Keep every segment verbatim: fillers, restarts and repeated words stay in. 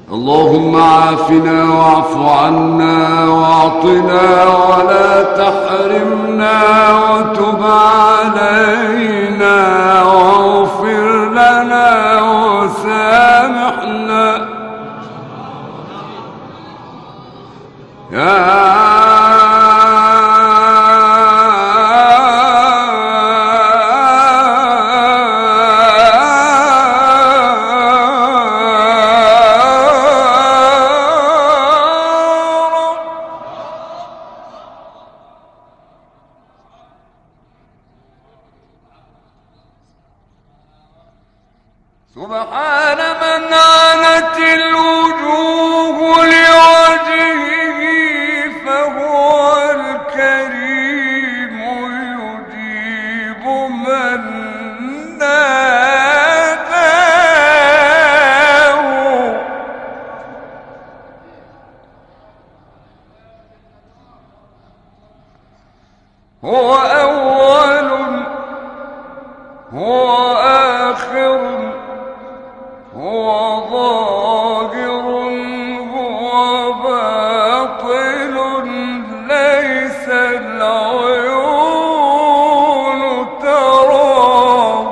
اللهم عافنا واعف عنا واعطنا ولا تحرمنا وتب علينا واغفر لنا وسامحنا يا سبحان من عنت الوجوه لوجهه فهو الكريم يجيب من ناداه هو أول هو آخر هو ظاهر هو باطل ليس العيون تراه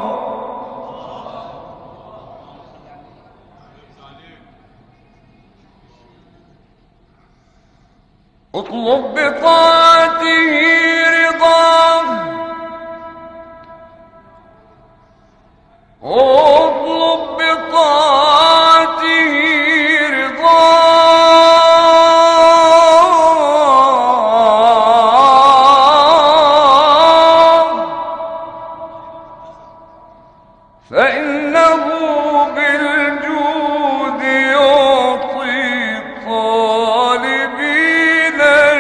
اطلب بطاعته رضاه اطلب بطاعته رضاه فإنه بالجود يعطي الطالبين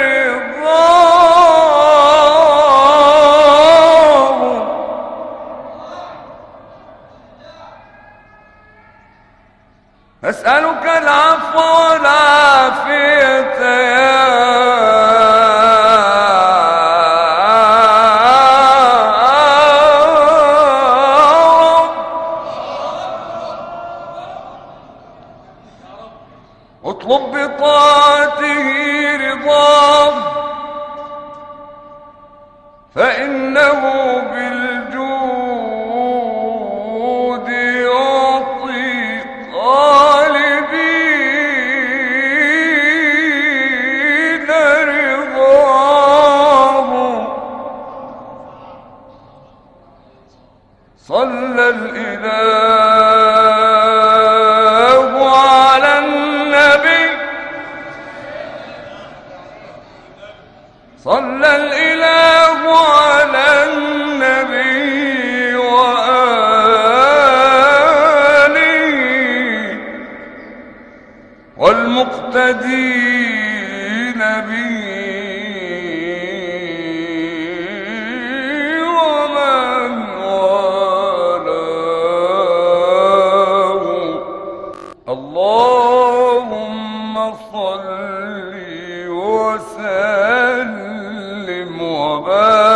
رضاه أسألك العفو والعافية يا رب اطلب بطاعته رضاه فإنه بالجود يعطي طالبين رضاه صلى الإله على النبي صلى الإله على النبي وآله والمقتدين به ومن والاه اللهم صل وسلم وبارك